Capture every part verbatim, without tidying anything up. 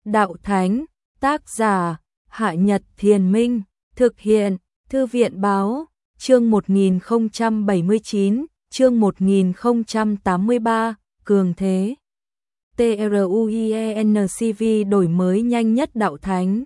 Đạo Thánh, tác giả, Hạ Nhật Thiền Minh, thực hiện, Thư viện Báo, chương một nghìn không trăm bảy mươi chín, chương một nghìn không trăm tám mươi ba, Cường Thế. TRUIENCV đổi mới nhanh nhất Đạo Thánh.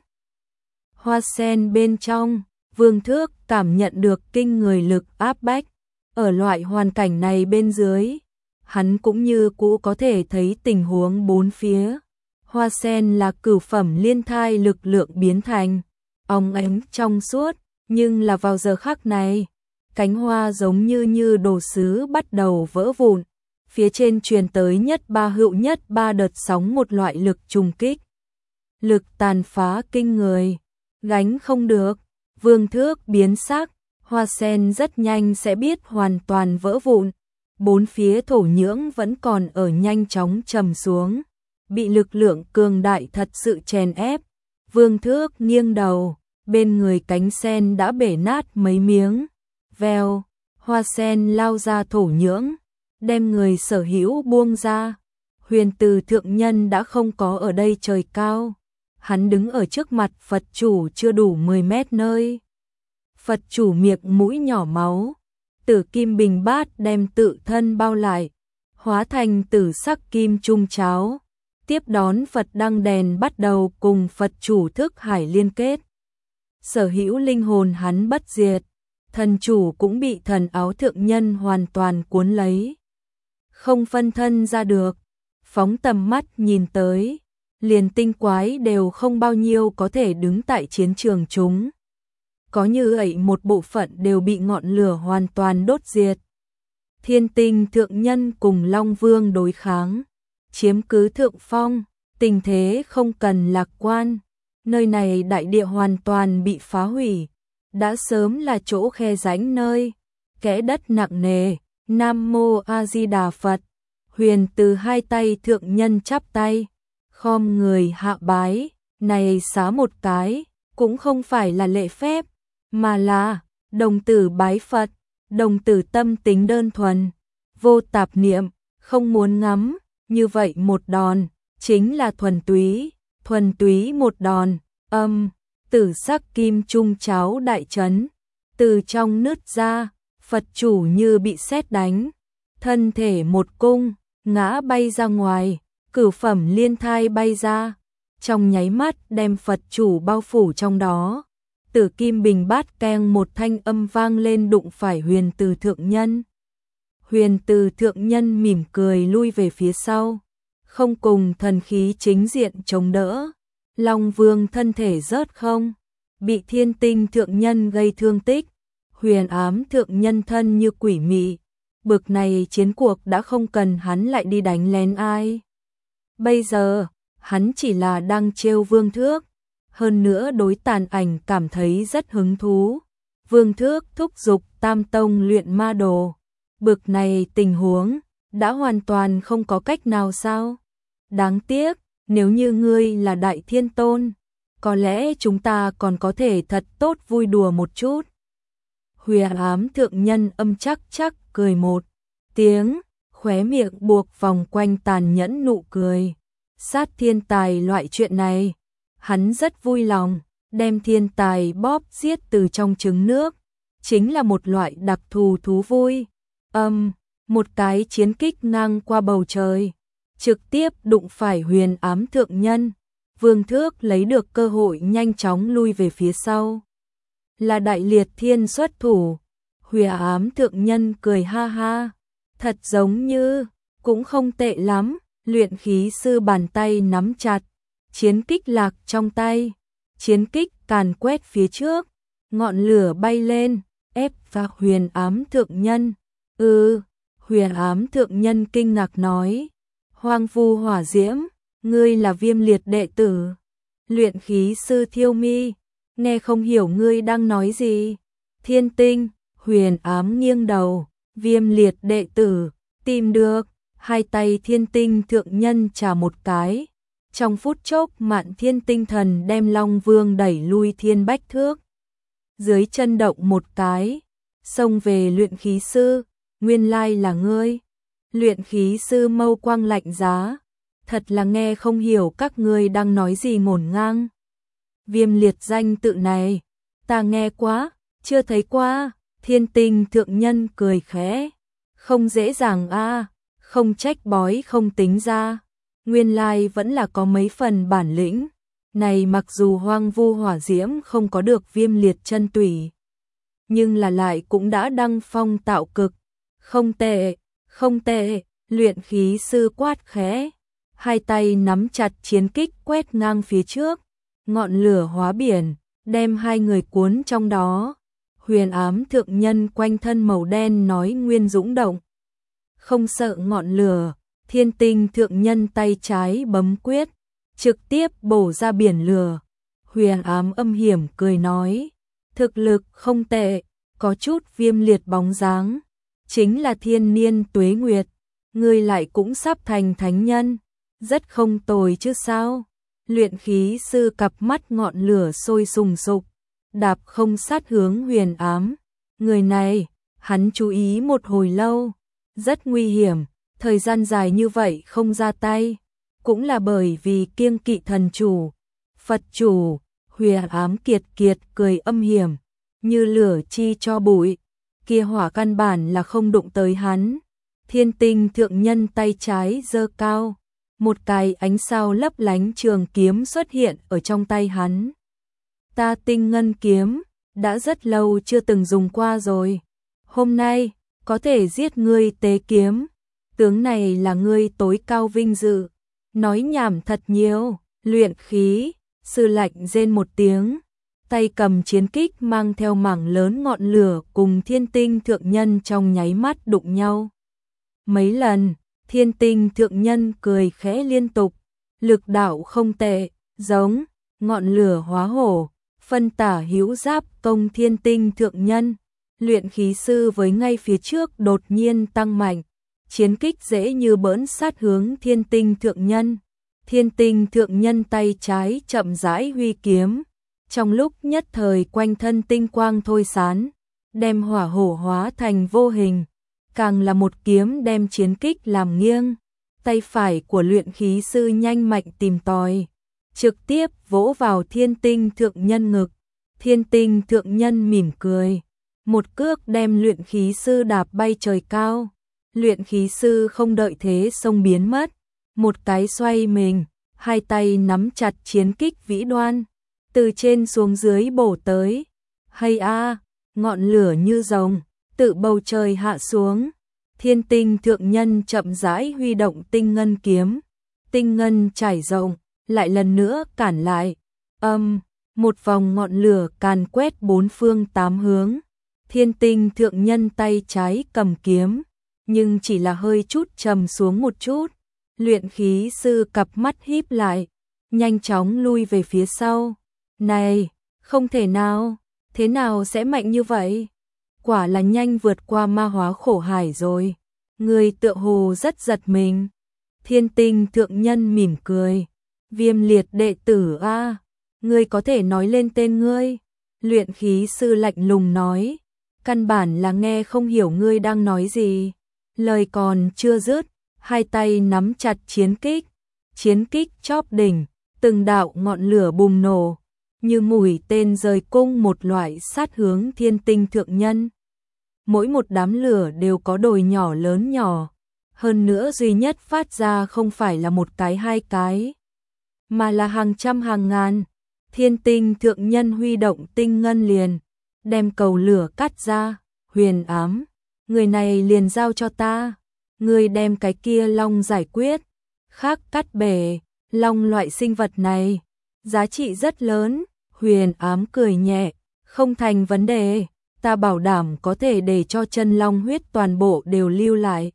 Hoa sen bên trong, Vương Thước cảm nhận được kinh người lực áp bách. Ở loại hoàn cảnh này bên dưới, hắn cũng như cũ có thể thấy tình huống bốn phía. Hoa sen là cửu phẩm liên thai lực lượng biến thành, óng ánh trong suốt, nhưng là vào giờ khắc này, cánh hoa giống như như đồ sứ bắt đầu vỡ vụn, phía trên truyền tới nhất ba hữu nhất ba đợt sóng một loại lực trùng kích. Lực tàn phá kinh người, gánh không được, Vương Thước biến sắc, hoa sen rất nhanh sẽ biết hoàn toàn vỡ vụn, bốn phía thổ nhưỡng vẫn còn ở nhanh chóng trầm xuống. Bị lực lượng cường đại thật sự chèn ép, Vương Thước nghiêng đầu, bên người cánh sen đã bể nát mấy miếng. Vèo, hoa sen lao ra thổ nhưỡng, đem người sở hữu buông ra. Huyền Từ thượng nhân đã không có ở đây trời cao, hắn đứng ở trước mặt Phật chủ chưa đủ mười mét nơi. Phật chủ miệng mũi nhỏ máu, tử kim bình bát đem tự thân bao lại, hóa thành tử sắc kim trung cháo. Tiếp đón Phật đăng đèn bắt đầu cùng Phật chủ thức hải liên kết. Sở hữu linh hồn hắn bất diệt, thần chủ cũng bị thần áo thượng nhân hoàn toàn cuốn lấy. Không phân thân ra được, phóng tầm mắt nhìn tới, liền tinh quái đều không bao nhiêu có thể đứng tại chiến trường chúng. Có như vậy một bộ phận đều bị ngọn lửa hoàn toàn đốt diệt. Thiên Tinh thượng nhân cùng Long Vương đối kháng, chiếm cứ thượng phong, tình thế không cần lạc quan. Nơi này đại địa hoàn toàn bị phá hủy, đã sớm là chỗ khe rãnh nơi, kẽ đất nặng nề. Nam Mô A Di Đà Phật. Huyền Từ hai tay thượng nhân chắp tay, khom người hạ bái, này xá một cái, cũng không phải là lễ phép, mà là đồng tử bái Phật, đồng tử tâm tính đơn thuần, vô tạp niệm, không muốn ngắm. Như vậy một đòn, chính là thuần túy, thuần túy một đòn, âm, tử sắc kim trung cháo đại chấn, từ trong nứt ra, Phật chủ như bị sét đánh, thân thể một cung, ngã bay ra ngoài, cửu phẩm liên thai bay ra, trong nháy mắt đem Phật chủ bao phủ trong đó. Tử kim bình bát keng một thanh âm vang lên đụng phải Huyền Từ thượng nhân. Huyền Từ thượng nhân mỉm cười lui về phía sau, không cùng thần khí chính diện chống đỡ. Long Vương thân thể rớt không, bị Thiên Tinh thượng nhân gây thương tích. Huyền Ám thượng nhân thân như quỷ mị, bực này chiến cuộc đã không cần hắn lại đi đánh lén ai. Bây giờ, hắn chỉ là đang trêu Vương Thước, hơn nữa đối tàn ảnh cảm thấy rất hứng thú. Vương Thước thúc giục Tam Tông luyện ma đồ. Bực này tình huống, đã hoàn toàn không có cách nào sao? Đáng tiếc, nếu như ngươi là Đại Thiên Tôn, có lẽ chúng ta còn có thể thật tốt vui đùa một chút. Huyền Ám thượng nhân âm chắc chắc cười một tiếng, khóe miệng buộc vòng quanh tàn nhẫn nụ cười. Sát thiên tài loại chuyện này, hắn rất vui lòng, đem thiên tài bóp giết từ trong trứng nước, chính là một loại đặc thù thú vui. Âm, một cái chiến kích ngang qua bầu trời, trực tiếp đụng phải Huyền Ám thượng nhân. Vương Thước lấy được cơ hội nhanh chóng lui về phía sau. Là Đại Liệt Thiên xuất thủ. Huyền Ám thượng nhân cười ha ha, thật giống như cũng không tệ lắm. Luyện khí sư bàn tay nắm chặt, chiến kích lạc trong tay, chiến kích càn quét phía trước, ngọn lửa bay lên, ép vào Huyền Ám thượng nhân. Ừ, Huyền Ám thượng nhân kinh ngạc nói, Hoang vu hỏa diễm, ngươi là Viêm Liệt đệ tử. Luyện khí sư Thiêu Mi, nghe không hiểu ngươi đang nói gì. Thiên Tinh, Huyền Ám nghiêng đầu, Viêm Liệt đệ tử, tìm được. Hai tay Thiên Tinh thượng nhân chà một cái, trong phút chốc Mạn Thiên tinh thần đem Long Vương đẩy lui thiên bách thước. Dưới chân động một cái, xông về luyện khí sư, nguyên lai là ngươi. Luyện khí sư mâu quang lạnh giá, thật là nghe không hiểu các ngươi đang nói gì ngổn ngang. Viêm liệt danh tự này, ta nghe quá, chưa thấy qua. Thiên Tinh thượng nhân cười khẽ, không dễ dàng a, không trách bói không tính ra, nguyên lai vẫn là có mấy phần bản lĩnh. Này mặc dù hoang vu hỏa diễm không có được viêm liệt chân tủy, nhưng là lại cũng đã đăng phong tạo cực, không tệ, không tệ. Luyện khí sư quát khẽ, hai tay nắm chặt chiến kích quét ngang phía trước, ngọn lửa hóa biển, đem hai người cuốn trong đó. Huyền ám thượng nhân quanh thân màu đen nói nguyên dũng động, không sợ ngọn lửa. Thiên Tinh thượng nhân tay trái bấm quyết, trực tiếp bổ ra biển lửa. Huyền ám âm hiểm cười nói, thực lực không tệ, có chút viêm liệt bóng dáng, chính là thiên niên tuế nguyệt, ngươi lại cũng sắp thành thánh nhân, rất không tồi chứ sao. Luyện khí sư cặp mắt ngọn lửa sôi sùng sục, đạp không sát hướng huyền ám. Người này, hắn chú ý một hồi lâu, rất nguy hiểm, thời gian dài như vậy không ra tay, cũng là bởi vì kiêng kỵ thần chủ, Phật chủ. Huyền ám kiệt kiệt cười âm hiểm, như lửa chi cho bụi, kia hỏa căn bản là không đụng tới hắn. Thiên Tinh thượng nhân tay trái giơ cao, một cái ánh sao lấp lánh trường kiếm xuất hiện ở trong tay hắn. Ta tinh ngân kiếm, đã rất lâu chưa từng dùng qua rồi. Hôm nay, có thể giết ngươi tế kiếm. Tướng này là ngươi tối cao vinh dự. Nói nhảm thật nhiều, luyện khí, sư lạnh rên một tiếng. Tay cầm chiến kích mang theo mảng lớn ngọn lửa cùng Thiên Tinh thượng nhân trong nháy mắt đụng nhau. Mấy lần, Thiên Tinh thượng nhân cười khẽ liên tục, lực đạo không tệ, giống ngọn lửa hóa hổ, phân tả hữu giáp công Thiên Tinh thượng nhân. Luyện khí sư với ngay phía trước đột nhiên tăng mạnh, chiến kích dễ như bỡn sát hướng Thiên Tinh thượng nhân. Thiên Tinh thượng nhân tay trái chậm rãi huy kiếm, trong lúc nhất thời quanh thân tinh quang thôi sán, đem hỏa hổ hóa thành vô hình, càng là một kiếm đem chiến kích làm nghiêng. Tay phải của luyện khí sư nhanh mạnh tìm tòi, trực tiếp vỗ vào Thiên Tinh thượng nhân ngực. Thiên Tinh thượng nhân mỉm cười, một cước đem luyện khí sư đạp bay trời cao. Luyện khí sư không đợi thế xông biến mất, một cái xoay mình, hai tay nắm chặt chiến kích vĩ đoan, từ trên xuống dưới bổ tới. Hay a, ngọn lửa như rồng, tự bầu trời hạ xuống. Thiên Tinh thượng nhân chậm rãi huy động tinh ngân kiếm, tinh ngân trải rộng, lại lần nữa cản lại. Âm, um, một vòng ngọn lửa càn quét bốn phương tám hướng. Thiên Tinh thượng nhân tay trái cầm kiếm, nhưng chỉ là hơi chút trầm xuống một chút. Luyện khí sư cặp mắt híp lại, nhanh chóng lui về phía sau. Này, không thể nào, thế nào sẽ mạnh như vậy? Quả là nhanh vượt qua ma hóa khổ hải rồi. Người tựa hồ rất giật mình. Thiên Tinh thượng nhân mỉm cười, viêm liệt đệ tử a, ngươi có thể nói lên tên ngươi. Luyện khí sư lạnh lùng nói, căn bản là nghe không hiểu ngươi đang nói gì. Lời còn chưa dứt, hai tay nắm chặt chiến kích, chiến kích chóp đỉnh, từng đạo ngọn lửa bùng nổ, như mũi tên rời cung một loại sát hướng Thiên Tinh thượng nhân. Mỗi một đám lửa đều có đồi nhỏ lớn nhỏ, hơn nữa duy nhất phát ra không phải là một cái hai cái, mà là hàng trăm hàng ngàn. Thiên Tinh thượng nhân huy động tinh ngân liền, đem cầu lửa cắt ra. Huyền ám, người này liền giao cho ta, người đem cái kia long giải quyết. Khác cắt bể, long loại sinh vật này, giá trị rất lớn. Huyền ám cười nhẹ, không thành vấn đề, ta bảo đảm có thể để cho chân long huyết toàn bộ đều lưu lại.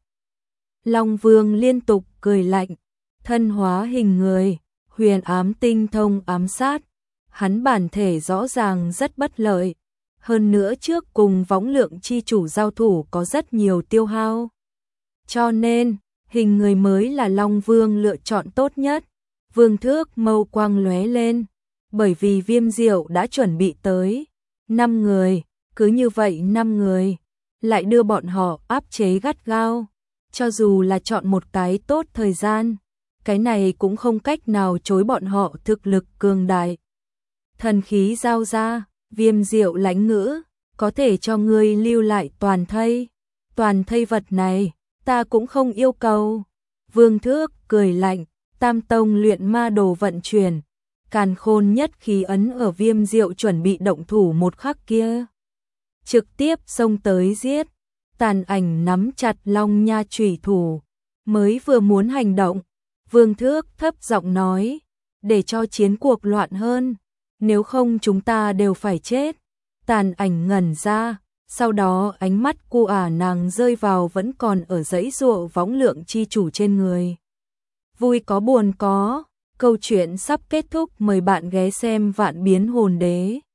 Long vương liên tục cười lạnh, thân hóa hình người. Huyền ám tinh thông ám sát, hắn bản thể rõ ràng rất bất lợi, hơn nữa trước cùng võng lượng chi chủ giao thủ có rất nhiều tiêu hao. Cho nên, hình người mới là Long Vương lựa chọn tốt nhất. Vương Thước mâu quang lóe lên, bởi vì Viêm Diệu đã chuẩn bị tới. Năm người, cứ như vậy năm người, lại đưa bọn họ áp chế gắt gao. Cho dù là chọn một cái tốt thời gian, cái này cũng không cách nào chối bọn họ thực lực cường đại. Thần khí giao ra, Viêm Diệu lãnh ngữ, có thể cho ngươi lưu lại toàn thây. Toàn thây vật này, ta cũng không yêu cầu. Vương Thước cười lạnh, Tam tông luyện ma đồ vận chuyển, càn khôn nhất khí ấn ở Viêm Diệu chuẩn bị động thủ một khắc kia. Trực tiếp xông tới giết, Tàn Ảnh nắm chặt Long Nha chủy thủ, mới vừa muốn hành động, Vương Thước thấp giọng nói, để cho chiến cuộc loạn hơn, nếu không chúng ta đều phải chết. Tàn Ảnh ngẩn ra, sau đó ánh mắt cu ả nàng rơi vào vẫn còn ở dãy dụa võng lượng chi chủ trên người. Vui có buồn có, câu chuyện sắp kết thúc, mời bạn ghé xem Vạn Biến Hồn Đế.